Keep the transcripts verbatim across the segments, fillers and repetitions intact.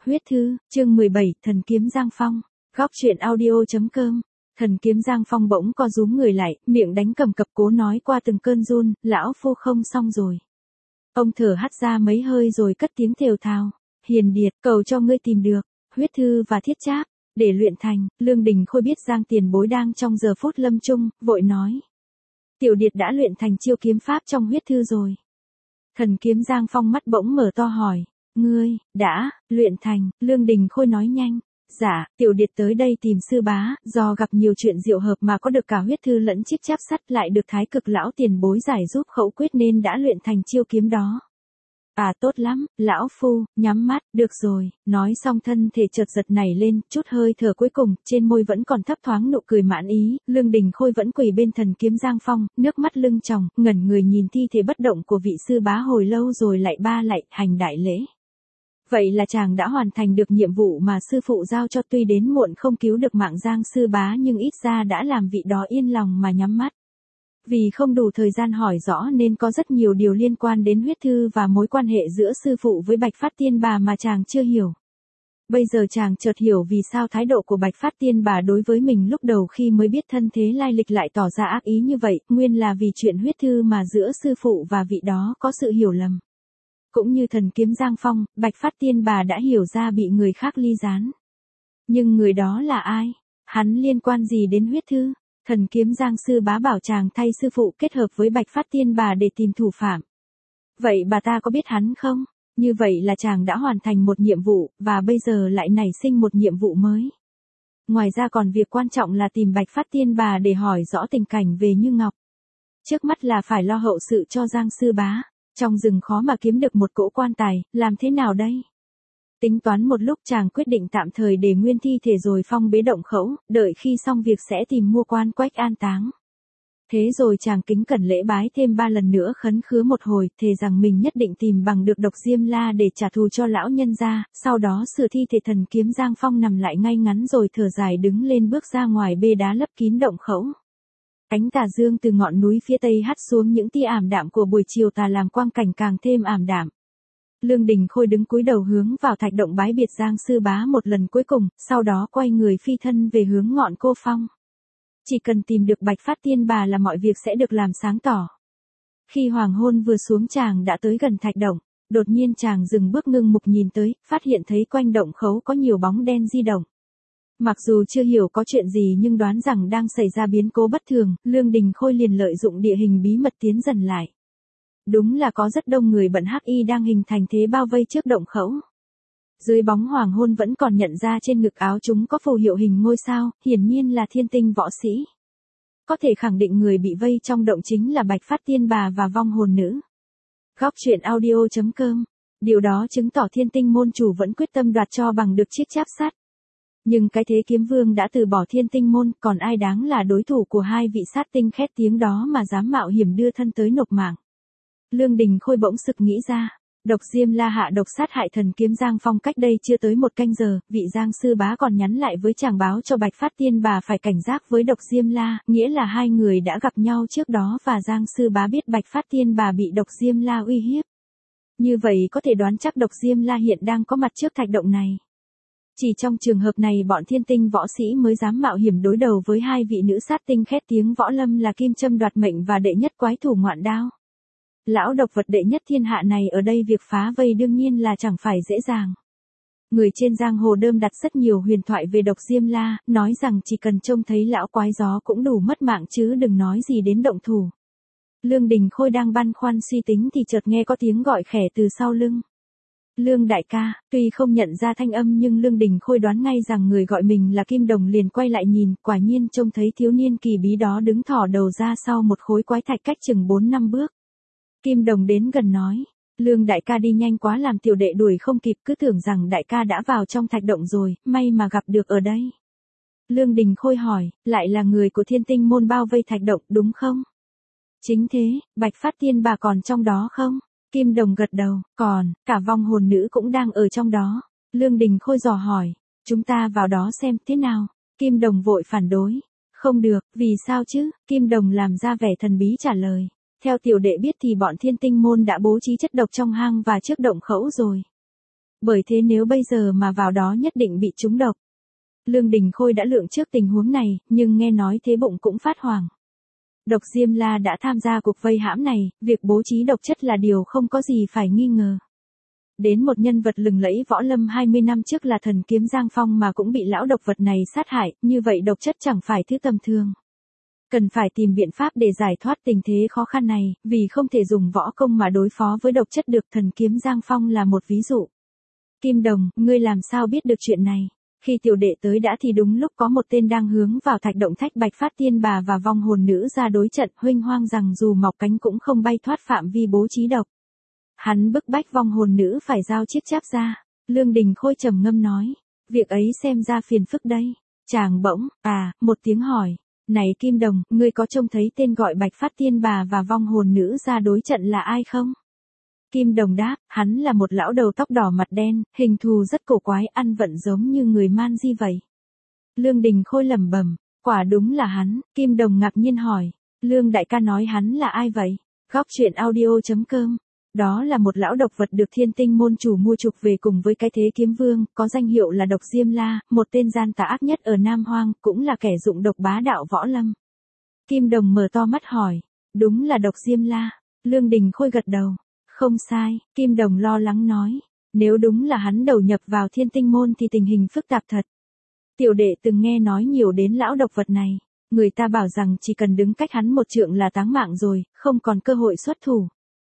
Huyết thư, chương mười bảy, Thần kiếm Giang Phong. Góc truyện audio.com. Thần kiếm Giang Phong bỗng co rúm người lại, miệng đánh cầm cập cố nói qua từng cơn run, lão phu không xong rồi. Ông thở hắt ra mấy hơi rồi cất tiếng thều thào. Hiền Điệt, cầu cho ngươi tìm được huyết thư và thiết tráp để luyện thành. Lương Đình Khôi biết Giang tiền bối đang trong giờ phút lâm chung, vội nói. Tiểu Điệt đã luyện thành chiêu kiếm pháp trong huyết thư rồi. Thần kiếm Giang Phong mắt bỗng mở to hỏi. Ngươi, đã, luyện thành. Lương Đình Khôi nói nhanh. Dạ, Tiểu Điệt tới đây tìm sư bá, do gặp nhiều chuyện diệu hợp mà có được cả huyết thư lẫn chiếc cháp sắt, lại được thái cực lão tiền bối giải giúp khẩu quyết nên đã luyện thành chiêu kiếm đó. À tốt lắm, lão phu, nhắm mắt, được rồi. Nói xong thân thể chợt giật nảy lên, chút hơi thở cuối cùng, trên môi vẫn còn thấp thoáng nụ cười mãn ý. Lương Đình Khôi vẫn quỳ bên thần kiếm Giang Phong, nước mắt lưng tròng, ngẩn người nhìn thi thể bất động của vị sư bá hồi lâu rồi lại ba lại hành đại lễ. Vậy là chàng đã hoàn thành được nhiệm vụ mà sư phụ giao cho, tuy đến muộn không cứu được mạng Giang sư bá nhưng ít ra đã làm vị đó yên lòng mà nhắm mắt. Vì không đủ thời gian hỏi rõ nên có rất nhiều điều liên quan đến huyết thư và mối quan hệ giữa sư phụ với Bạch Phát Tiên Bà mà chàng chưa hiểu. Bây giờ chàng chợt hiểu vì sao thái độ của Bạch Phát Tiên Bà đối với mình lúc đầu khi mới biết thân thế lai lịch lại tỏ ra ác ý như vậy, nguyên là vì chuyện huyết thư mà giữa sư phụ và vị đó có sự hiểu lầm. Cũng như thần kiếm Giang Phong, Bạch Phát Tiên Bà đã hiểu ra bị người khác ly gián. Nhưng người đó là ai? Hắn liên quan gì đến huyết thư? Thần kiếm Giang sư bá bảo chàng thay sư phụ kết hợp với Bạch Phát Tiên Bà để tìm thủ phạm. Vậy bà ta có biết hắn không? Như vậy là chàng đã hoàn thành một nhiệm vụ, và bây giờ lại nảy sinh một nhiệm vụ mới. Ngoài ra còn việc quan trọng là tìm Bạch Phát Tiên Bà để hỏi rõ tình cảnh về Như Ngọc. Trước mắt là phải lo hậu sự cho Giang sư bá. Trong rừng khó mà kiếm được một cỗ quan tài, làm thế nào đây? Tính toán một lúc chàng quyết định tạm thời để nguyên thi thể rồi phong bế động khẩu, đợi khi xong việc sẽ tìm mua quan quách an táng. Thế rồi chàng kính cẩn lễ bái thêm ba lần nữa khấn khứa một hồi, thề rằng mình nhất định tìm bằng được độc diêm la để trả thù cho lão nhân gia, sau đó sửa thi thể thần kiếm Giang Phong nằm lại ngay ngắn rồi thở dài đứng lên bước ra ngoài bê đá lấp kín động khẩu. Ánh tà dương từ ngọn núi phía tây hắt xuống, những tia ảm đạm của buổi chiều tà làm quang cảnh càng thêm ảm đạm. Lương Đình Khôi đứng cúi đầu hướng vào thạch động bái biệt Giang sư bá một lần cuối cùng, sau đó quay người phi thân về hướng ngọn cô phong. Chỉ cần tìm được Bạch Phát Tiên Bà là mọi việc sẽ được làm sáng tỏ. Khi hoàng hôn vừa xuống chàng đã tới gần thạch động, đột nhiên chàng dừng bước ngưng mục nhìn tới, phát hiện thấy quanh động khấu có nhiều bóng đen di động. Mặc dù chưa hiểu có chuyện gì nhưng đoán rằng đang xảy ra biến cố bất thường, Lương Đình Khôi liền lợi dụng địa hình bí mật tiến dần lại. Đúng là có rất đông người bận hắc y đang hình thành thế bao vây trước động khẩu. Dưới bóng hoàng hôn vẫn còn nhận ra trên ngực áo chúng có phù hiệu hình ngôi sao, hiển nhiên là thiên tinh võ sĩ. Có thể khẳng định người bị vây trong động chính là Bạch Phát Tiên Bà và vong hồn nữ. Góc truyện audio.com. Điều đó chứng tỏ thiên tinh môn chủ vẫn quyết tâm đoạt cho bằng được chiếc cháp sắt. Nhưng cái thế kiếm vương đã từ bỏ thiên tinh môn, còn ai đáng là đối thủ của hai vị sát tinh khét tiếng đó mà dám mạo hiểm đưa thân tới nộp mạng. Lương Đình Khôi bỗng sực nghĩ ra, độc diêm la hạ độc sát hại thần kiếm Giang Phong cách đây chưa tới một canh giờ, vị Giang sư bá còn nhắn lại với chàng báo cho Bạch Phát Tiên Bà phải cảnh giác với độc diêm la, nghĩa là hai người đã gặp nhau trước đó và Giang sư bá biết Bạch Phát Tiên Bà bị độc diêm la uy hiếp. Như vậy có thể đoán chắc độc diêm la hiện đang có mặt trước thạch động này. Chỉ trong trường hợp này bọn thiên tinh võ sĩ mới dám mạo hiểm đối đầu với hai vị nữ sát tinh khét tiếng võ lâm là Kim Châm đoạt mệnh và đệ nhất quái thủ ngoạn đao. Lão độc vật đệ nhất thiên hạ này ở đây việc phá vây đương nhiên là chẳng phải dễ dàng. Người trên giang hồ đơm đặt rất nhiều huyền thoại về độc diêm la, nói rằng chỉ cần trông thấy lão quái gió cũng đủ mất mạng chứ đừng nói gì đến động thủ. Lương Đình Khôi đang băn khoăn suy tính thì chợt nghe có tiếng gọi khẽ từ sau lưng. Lương đại ca, tuy không nhận ra thanh âm nhưng Lương Đình Khôi đoán ngay rằng người gọi mình là Kim Đồng, liền quay lại nhìn, quả nhiên trông thấy thiếu niên kỳ bí đó đứng thỏ đầu ra sau một khối quái thạch cách chừng bốn năm bước. Kim Đồng đến gần nói, Lương đại ca đi nhanh quá làm tiểu đệ đuổi không kịp, cứ tưởng rằng đại ca đã vào trong thạch động rồi, may mà gặp được ở đây. Lương Đình Khôi hỏi, lại là người của thiên tinh môn bao vây thạch động đúng không? Chính thế, Bạch Phát Tiên Bà còn trong đó không? Kim Đồng gật đầu, còn, cả vong hồn nữ cũng đang ở trong đó. Lương Đình Khôi dò hỏi, chúng ta vào đó xem thế nào? Kim Đồng vội phản đối, không được, vì sao chứ? Kim Đồng làm ra vẻ thần bí trả lời, theo tiểu đệ biết thì bọn thiên tinh môn đã bố trí chất độc trong hang và trước động khẩu rồi. Bởi thế nếu bây giờ mà vào đó nhất định bị trúng độc. Lương Đình Khôi đã lượng trước tình huống này, nhưng nghe nói thế bụng cũng phát hoảng. Độc Diêm La đã tham gia cuộc vây hãm này, việc bố trí độc chất là điều không có gì phải nghi ngờ. Đến một nhân vật lừng lẫy võ lâm hai mươi năm trước là thần kiếm Giang Phong mà cũng bị lão độc vật này sát hại, như vậy độc chất chẳng phải thứ tầm thường. Cần phải tìm biện pháp để giải thoát tình thế khó khăn này, vì không thể dùng võ công mà đối phó với độc chất được. Thần kiếm Giang Phong là một ví dụ. Kim Đồng, ngươi làm sao biết được chuyện này? Khi tiểu đệ tới đã thì đúng lúc có một tên đang hướng vào thạch động Thách Bạch Phát Tiên Bà và vong hồn nữ ra đối trận, huênh hoang rằng dù mọc cánh cũng không bay thoát phạm vi bố trí độc. Hắn bức bách vong hồn nữ phải giao chiếc cháp ra. Lương Đình Khôi trầm ngâm nói, việc ấy xem ra phiền phức đây. Chàng bỗng, à, một tiếng hỏi, này Kim Đồng, ngươi có trông thấy tên gọi Bạch Phát Tiên Bà và vong hồn nữ ra đối trận là ai không? Kim Đồng đáp, hắn là một lão đầu tóc đỏ mặt đen, hình thù rất cổ quái, ăn vận giống như người man di vậy. Lương Đình Khôi lẩm bẩm, quả đúng là hắn. Kim Đồng ngạc nhiên hỏi, Lương đại ca nói hắn là ai vậy? Góc truyện audio chấm com. Đó là một lão độc vật được Thiên Tinh môn chủ mua chuộc về cùng với cái thế kiếm vương, có danh hiệu là Độc Diêm La, một tên gian tà ác nhất ở Nam Hoang, cũng là kẻ dụng độc bá đạo võ lâm. Kim Đồng mở to mắt hỏi, đúng là Độc Diêm La. Lương Đình Khôi gật đầu, không sai. Kim Đồng lo lắng nói, nếu đúng là hắn đầu nhập vào Thiên Tinh môn thì tình hình phức tạp thật. Tiểu đệ từng nghe nói nhiều đến lão độc vật này, người ta bảo rằng chỉ cần đứng cách hắn một trượng là táng mạng rồi, không còn cơ hội xuất thủ.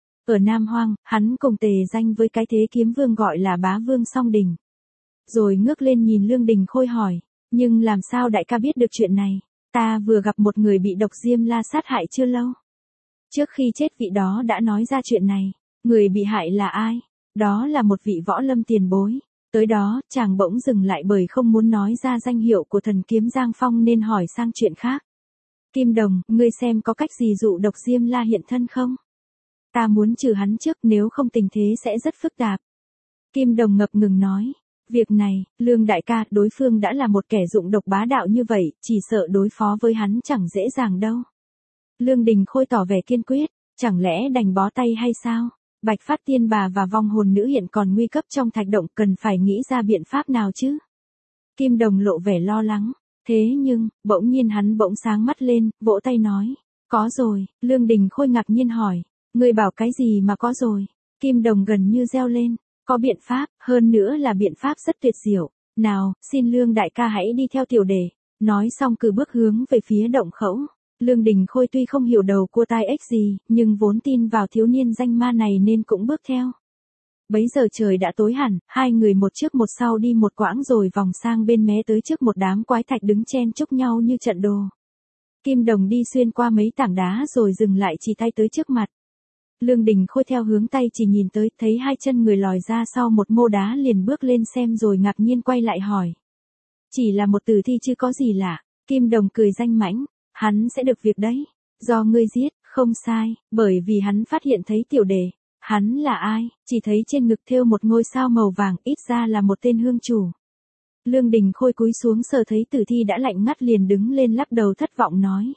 Ở Nam Hoang, hắn cùng tề danh với cái thế kiếm vương gọi là Bá Vương Song Đình. Rồi ngước lên nhìn Lương Đình Khôi hỏi, nhưng làm sao đại ca biết được chuyện này? Ta vừa gặp một người bị Độc Diêm La sát hại chưa lâu. Trước khi chết vị đó đã nói ra chuyện này. Người bị hại là ai? Đó là một vị võ lâm tiền bối. Tới đó, chàng bỗng dừng lại bởi không muốn nói ra danh hiệu của thần kiếm Giang Phong nên hỏi sang chuyện khác. Kim Đồng, ngươi xem có cách gì dụ Độc Diêm La hiện thân không? Ta muốn trừ hắn trước, nếu không tình thế sẽ rất phức tạp. Kim Đồng ngập ngừng nói, việc này, Lương đại ca, đối phương đã là một kẻ dụng độc bá đạo như vậy, chỉ sợ đối phó với hắn chẳng dễ dàng đâu. Lương Đình Khôi tỏ vẻ kiên quyết, chẳng lẽ đành bó tay hay sao? Bạch Phát Tiên Bà và vong hồn nữ hiện còn nguy cấp trong thạch động, cần phải nghĩ ra biện pháp nào chứ? Kim Đồng lộ vẻ lo lắng, thế nhưng, bỗng nhiên hắn bỗng sáng mắt lên, vỗ tay nói, có rồi. Lương Đình Khôi ngạc nhiên hỏi, ngươi bảo cái gì mà có rồi? Kim Đồng gần như reo lên, có biện pháp, hơn nữa là biện pháp rất tuyệt diệu. Nào, xin Lương đại ca hãy đi theo tiểu đệ. Nói xong cử bước hướng về phía động khẩu. Lương Đình Khôi tuy không hiểu đầu cua tai ếch gì, nhưng vốn tin vào thiếu niên danh ma này nên cũng bước theo. Bấy giờ trời đã tối hẳn, hai người một trước một sau đi một quãng rồi vòng sang bên mé tới trước một đám quái thạch đứng chen chúc nhau như trận đồ. Kim Đồng đi xuyên qua mấy tảng đá rồi dừng lại chỉ tay tới trước mặt. Lương Đình Khôi theo hướng tay chỉ nhìn tới, thấy hai chân người lòi ra sau một mô đá liền bước lên xem rồi ngạc nhiên quay lại hỏi. Chỉ là một tử thi chứ có gì lạ. Kim Đồng cười danh mãnh, hắn sẽ được việc đấy. Do ngươi giết, không sai, bởi vì hắn phát hiện thấy tiểu đệ. Hắn là ai? Chỉ thấy trên ngực thêu một ngôi sao màu vàng, ít ra là một tên hương chủ. Lương Đình Khôi cúi xuống sờ thấy tử thi đã lạnh ngắt liền đứng lên lắc đầu thất vọng nói.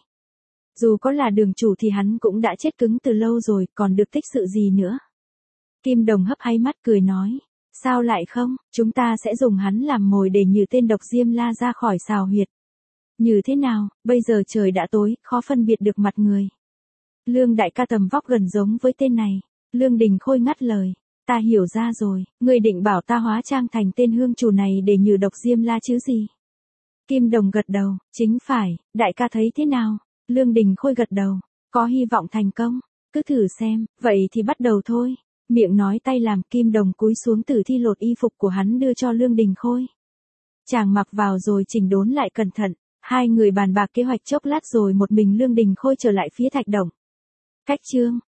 Dù có là đường chủ thì hắn cũng đã chết cứng từ lâu rồi, còn được tích sự gì nữa. Kim Đồng hấp háy mắt cười nói. Sao lại không, chúng ta sẽ dùng hắn làm mồi để nhử tên Độc Diêm La ra khỏi xào huyệt. Như thế nào, bây giờ trời đã tối, khó phân biệt được mặt người. Lương đại ca tầm vóc gần giống với tên này. Lương Đình Khôi ngắt lời. Ta hiểu ra rồi, ngươi định bảo ta hóa trang thành tên hương chủ này để nhử Độc Diêm La chứ gì? Kim Đồng gật đầu, chính phải, đại ca thấy thế nào? Lương Đình Khôi gật đầu, có hy vọng thành công, cứ thử xem, vậy thì bắt đầu thôi. Miệng nói tay làm, Kim Đồng cúi xuống tử thi lột y phục của hắn đưa cho Lương Đình Khôi. Chàng mặc vào rồi chỉnh đốn lại cẩn thận, hai người bàn bạc kế hoạch chốc lát rồi một mình Lương Đình Khôi trở lại phía thạch động. Cách chương